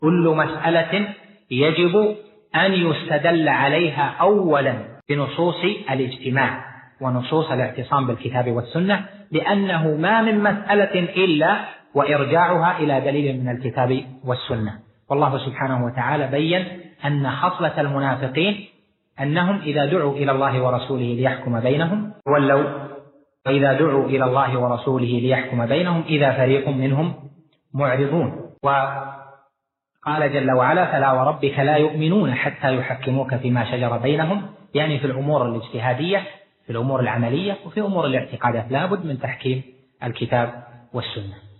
كل مسألة يجب أن يستدل عليها أولا بنصوص الاجتماع ونصوص الاعتصام بالكتاب والسنة، لأنه ما من مسألة إلا وإرجاعها إلى دليل من الكتاب والسنة. والله سبحانه وتعالى بين أن خصلة المنافقين أنهم إذا دعوا إلى الله ورسوله ليحكم بينهم ولوا، وإذا دعوا إلى الله ورسوله ليحكم بينهم إذا فريق منهم معرضون. وقال جل وعلا: فلا وربك لا يؤمنون حتى يحكموك فيما شجر بينهم، يعني في الأمور الاجتهادية، في الأمور العملية، وفي أمور الاعتقادات لا بد من تحكيم الكتاب والسنة.